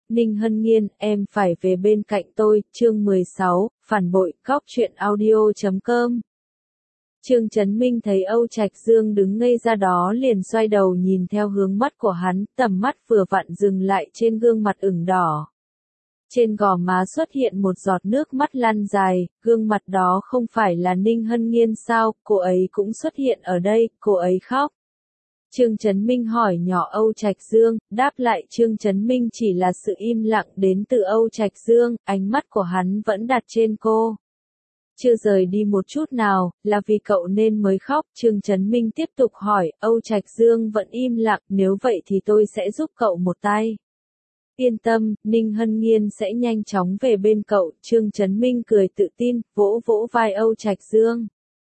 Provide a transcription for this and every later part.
Ninh Hân Nghiên, em phải về bên cạnh tôi, chương 16, phản bội, góc truyện audio.com. Trương Chấn Minh thấy Âu Trạch Dương đứng ngây ra đó liền xoay đầu nhìn theo hướng mắt của hắn, tầm mắt vừa vặn dừng lại trên gương mặt ửng đỏ. Trên gò má xuất hiện một giọt nước mắt lăn dài, gương mặt đó không phải là Ninh Hân Nghiên sao, cô ấy cũng xuất hiện ở đây, cô ấy khóc. Trương Chấn Minh hỏi nhỏ Âu Trạch Dương, đáp lại Trương Chấn Minh chỉ là sự im lặng đến từ Âu Trạch Dương, ánh mắt của hắn vẫn đặt trên cô. Chưa rời đi một chút nào, là vì cậu nên mới khóc, Trương Chấn Minh tiếp tục hỏi, Âu Trạch Dương vẫn im lặng, nếu vậy thì tôi sẽ giúp cậu một tay. Yên tâm, Ninh Hân Nghiên sẽ nhanh chóng về bên cậu, Trương Chấn Minh cười tự tin, vỗ vỗ vai Âu Trạch Dương.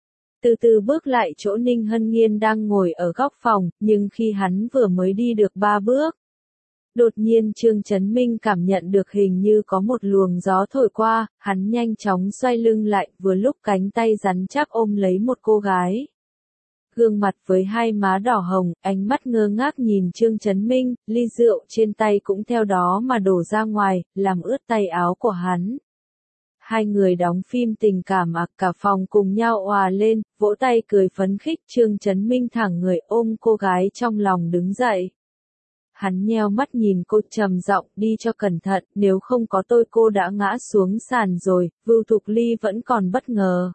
Từ từ bước lại chỗ Ninh Hân Nghiên đang ngồi ở góc phòng, nhưng khi hắn vừa mới đi được 3 bước. Đột nhiên Trương Chấn Minh cảm nhận được hình như có một luồng gió thổi qua, hắn nhanh chóng xoay lưng lại, vừa lúc cánh tay rắn chắc ôm lấy một cô gái. Gương mặt với hai má đỏ hồng, ánh mắt ngơ ngác nhìn Trương Chấn Minh, ly rượu trên tay cũng theo đó mà đổ ra ngoài, làm ướt tay áo của hắn. Hai người đóng phim tình cảm cả phòng cùng nhau òa lên, vỗ tay cười phấn khích, Trương Chấn Minh thẳng người ôm cô gái trong lòng đứng dậy. Hắn nheo mắt nhìn cô trầm giọng, đi cho cẩn thận, nếu không có tôi cô đã ngã xuống sàn rồi, Vưu Thục Ly vẫn còn bất ngờ.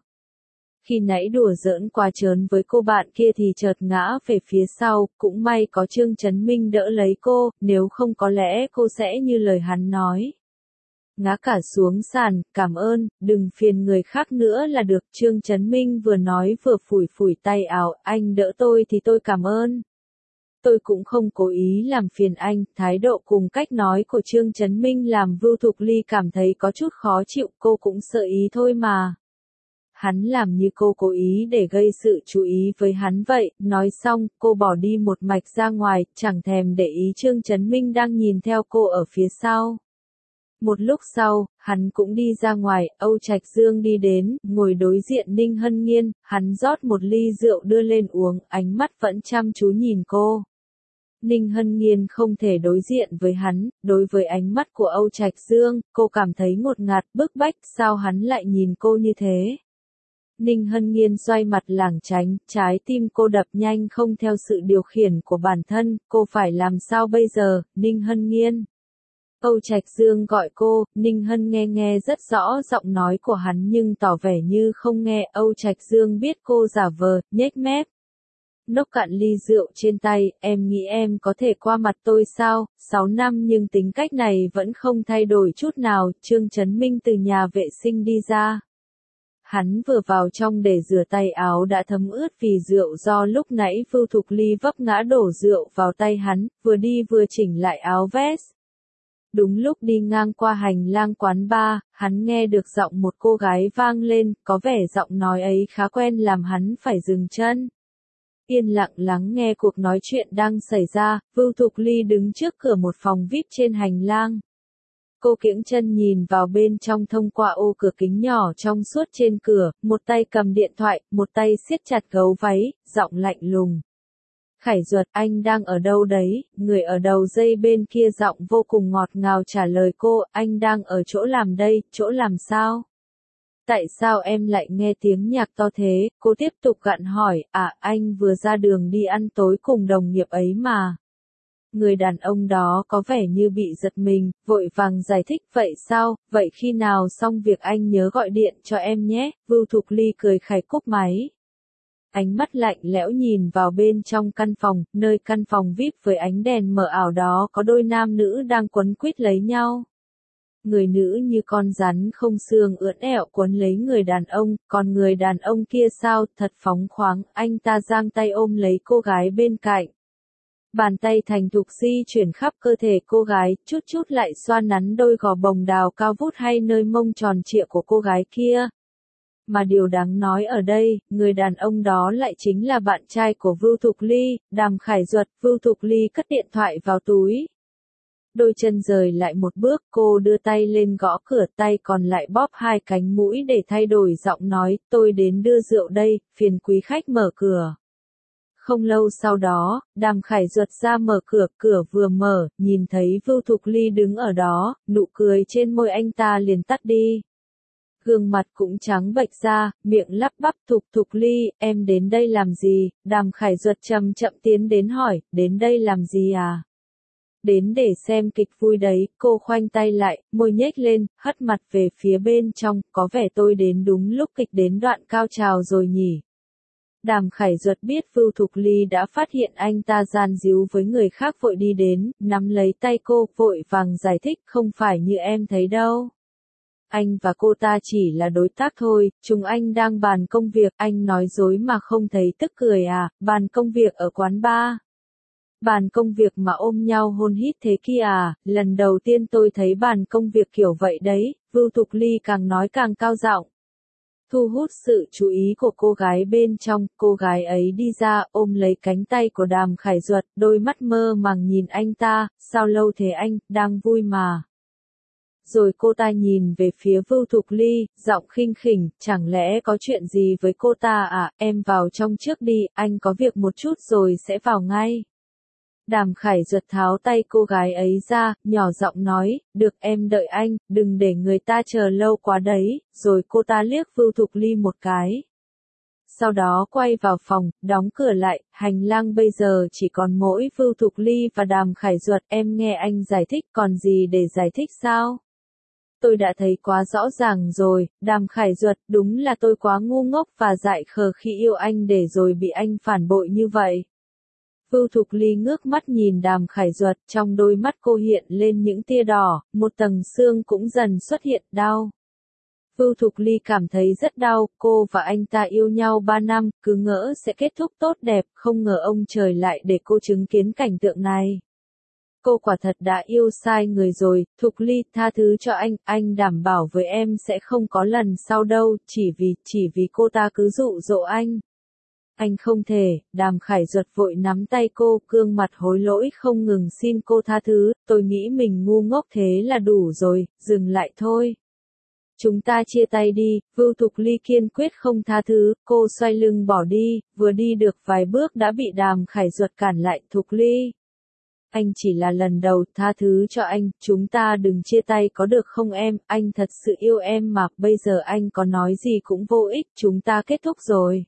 Khi nãy đùa giỡn quá trớn với cô bạn kia thì chợt ngã về phía sau, cũng may có Trương Chấn Minh đỡ lấy cô, nếu không có lẽ cô sẽ như lời hắn nói. Ngã cả xuống sàn, cảm ơn, đừng phiền người khác nữa là được, Trương Chấn Minh vừa nói vừa phủi phủi tay áo, anh đỡ tôi thì tôi cảm ơn. Tôi cũng không cố ý làm phiền anh, thái độ cùng cách nói của Trương Chấn Minh làm Vưu Thục Ly cảm thấy có chút khó chịu, cô cũng sợ ý thôi mà. Hắn làm như cô cố ý để gây sự chú ý với hắn vậy, nói xong, cô bỏ đi một mạch ra ngoài, chẳng thèm để ý Trương Chấn Minh đang nhìn theo cô ở phía sau. Một lúc sau, hắn cũng đi ra ngoài, Âu Trạch Dương đi đến, ngồi đối diện Ninh Hân Nghiên, hắn rót một ly rượu đưa lên uống, ánh mắt vẫn chăm chú nhìn cô. Ninh Hân Nghiên không thể đối diện với hắn, đối với ánh mắt của Âu Trạch Dương, cô cảm thấy ngột ngạt, bức bách, sao hắn lại nhìn cô như thế? Ninh Hân Nghiên xoay mặt lảng tránh, trái tim cô đập nhanh không theo sự điều khiển của bản thân, cô phải làm sao bây giờ, Ninh Hân Nghiên? Âu Trạch Dương gọi cô, Ninh Hân nghe rất rõ giọng nói của hắn nhưng tỏ vẻ như không nghe, Âu Trạch Dương biết cô giả vờ, nhếch mép. Nốc cạn ly rượu trên tay, em nghĩ em có thể qua mặt tôi sao, 6 năm nhưng tính cách này vẫn không thay đổi chút nào, Trương Chấn Minh từ nhà vệ sinh đi ra. Hắn vừa vào trong để rửa tay áo đã thấm ướt vì rượu do lúc nãy Vưu Thục Ly vấp ngã đổ rượu vào tay hắn, vừa đi vừa chỉnh lại áo vest. Đúng lúc đi ngang qua hành lang quán bar, hắn nghe được giọng một cô gái vang lên, có vẻ giọng nói ấy khá quen làm hắn phải dừng chân. Yên lặng lắng nghe cuộc nói chuyện đang xảy ra, Vưu Thục Ly đứng trước cửa một phòng VIP trên hành lang. Cô kiễng chân nhìn vào bên trong thông qua ô cửa kính nhỏ trong suốt trên cửa, một tay cầm điện thoại, một tay siết chặt gấu váy, giọng lạnh lùng. Khải Duật, anh đang ở đâu đấy? Người ở đầu dây bên kia giọng vô cùng ngọt ngào trả lời cô, anh đang ở chỗ làm đây, chỗ làm sao? Tại sao em lại nghe tiếng nhạc to thế? Cô tiếp tục gặn hỏi, anh vừa ra đường đi ăn tối cùng đồng nghiệp ấy mà. Người đàn ông đó có vẻ như bị giật mình, vội vàng giải thích, vậy sao, vậy khi nào xong việc anh nhớ gọi điện cho em nhé, Vưu Thục Ly cười khải cúp máy. Ánh mắt lạnh lẽo nhìn vào bên trong căn phòng, nơi căn phòng VIP với ánh đèn mờ ảo đó có đôi nam nữ đang quấn quýt lấy nhau. Người nữ như con rắn không xương ưỡn ẹo quấn lấy người đàn ông, còn người đàn ông kia sao, thật phóng khoáng, anh ta giang tay ôm lấy cô gái bên cạnh. Bàn tay thành thục di chuyển khắp cơ thể cô gái, chút chút lại xoa nắn đôi gò bồng đào cao vút hay nơi mông tròn trịa của cô gái kia. Mà điều đáng nói ở đây, người đàn ông đó lại chính là bạn trai của Vưu Thục Ly, Đàm Khải Duật. Vưu Thục Ly cất điện thoại vào túi. Đôi chân rời lại một bước, cô đưa tay lên gõ cửa, tay còn lại bóp hai cánh mũi để thay đổi giọng nói, tôi đến đưa rượu đây, phiền quý khách mở cửa. Không lâu sau đó, Đàm Khải Duật ra mở cửa, cửa vừa mở, nhìn thấy Vưu Thục Ly đứng ở đó, nụ cười trên môi anh ta liền tắt đi. Gương mặt cũng trắng bệch ra, miệng lắp bắp Thục Ly, em đến đây làm gì? Đàm Khải Duật chậm chậm tiến đến hỏi, đến đây làm gì à? Đến để xem kịch vui đấy, cô khoanh tay lại, môi nhếch lên, hất mặt về phía bên trong, có vẻ tôi đến đúng lúc kịch đến đoạn cao trào rồi nhỉ. Đàm Khải Duật biết Vưu Thục Ly đã phát hiện anh ta gian díu với người khác vội đi đến, nắm lấy tay cô, vội vàng giải thích không phải như em thấy đâu. Anh và cô ta chỉ là đối tác thôi, chúng anh đang bàn công việc, anh nói dối mà không thấy tức cười à, bàn công việc ở quán bar. Bàn công việc mà ôm nhau hôn hít thế kia à, lần đầu tiên tôi thấy bàn công việc kiểu vậy đấy, Vưu Thục Ly càng nói càng cao giọng. Thu hút sự chú ý của cô gái bên trong, cô gái ấy đi ra ôm lấy cánh tay của Đàm Khải Duật, đôi mắt mơ màng nhìn anh ta, sao lâu thế anh, đang vui mà. Rồi cô ta nhìn về phía Vưu Thục Ly, giọng khinh khỉnh, chẳng lẽ có chuyện gì với cô ta à, em vào trong trước đi, anh có việc một chút rồi sẽ vào ngay. Đàm Khải Duật tháo tay cô gái ấy ra, nhỏ giọng nói, được em đợi anh, đừng để người ta chờ lâu quá đấy, rồi cô ta liếc Vưu Thục Ly một cái. Sau đó quay vào phòng, đóng cửa lại, hành lang bây giờ chỉ còn mỗi Vưu Thục Ly và Đàm Khải Duật, em nghe anh giải thích, còn gì để giải thích sao? Tôi đã thấy quá rõ ràng rồi, Đàm Khải Duật, đúng là tôi quá ngu ngốc và dại khờ khi yêu anh để rồi bị anh phản bội như vậy. Vưu Thục Ly ngước mắt nhìn Đàm Khải Duật, trong đôi mắt cô hiện lên những tia đỏ, một tầng xương cũng dần xuất hiện, đau. Vưu Thục Ly cảm thấy rất đau, cô và anh ta yêu nhau 3 năm, cứ ngỡ sẽ kết thúc tốt đẹp, không ngờ ông trời lại để cô chứng kiến cảnh tượng này. Cô quả thật đã yêu sai người rồi, Thục Ly, tha thứ cho anh đảm bảo với em sẽ không có lần sau đâu, chỉ vì cô ta cứ dụ dỗ anh. Anh không thể, Đàm Khải Duật vội nắm tay cô, gương mặt hối lỗi không ngừng xin cô tha thứ, tôi nghĩ mình ngu ngốc thế là đủ rồi, dừng lại thôi. Chúng ta chia tay đi, Vưu Thục Ly kiên quyết không tha thứ, cô xoay lưng bỏ đi, vừa đi được vài bước đã bị Đàm Khải Duật cản lại, Thục Ly. Anh chỉ là lần đầu, tha thứ cho anh, chúng ta đừng chia tay có được không em, anh thật sự yêu em mà, bây giờ anh có nói gì cũng vô ích, chúng ta kết thúc rồi.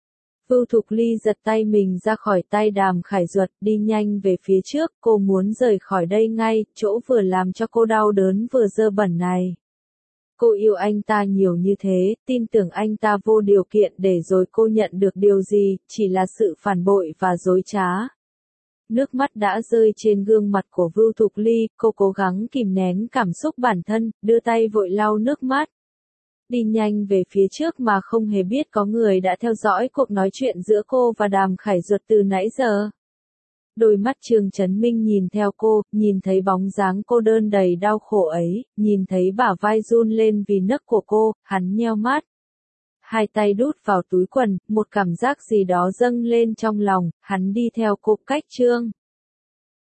Vưu Thục Ly giật tay mình ra khỏi tay Đàm Khải Duật, đi nhanh về phía trước, cô muốn rời khỏi đây ngay, chỗ vừa làm cho cô đau đớn vừa dơ bẩn này. Cô yêu anh ta nhiều như thế, tin tưởng anh ta vô điều kiện để rồi cô nhận được điều gì, chỉ là sự phản bội và dối trá. Nước mắt đã rơi trên gương mặt của Vưu Thục Ly, cô cố gắng kìm nén cảm xúc bản thân, đưa tay vội lau nước mắt. Đi nhanh về phía trước mà không hề biết có người đã theo dõi cuộc nói chuyện giữa cô và Đàm Khải Duật từ nãy giờ. Đôi mắt Trương Chấn Minh nhìn theo cô, nhìn thấy bóng dáng cô đơn đầy đau khổ ấy, nhìn thấy bả vai run lên vì nấc của cô, hắn nheo mắt. Hai tay đút vào túi quần, một cảm giác gì đó dâng lên trong lòng, hắn đi theo cô cách Trương.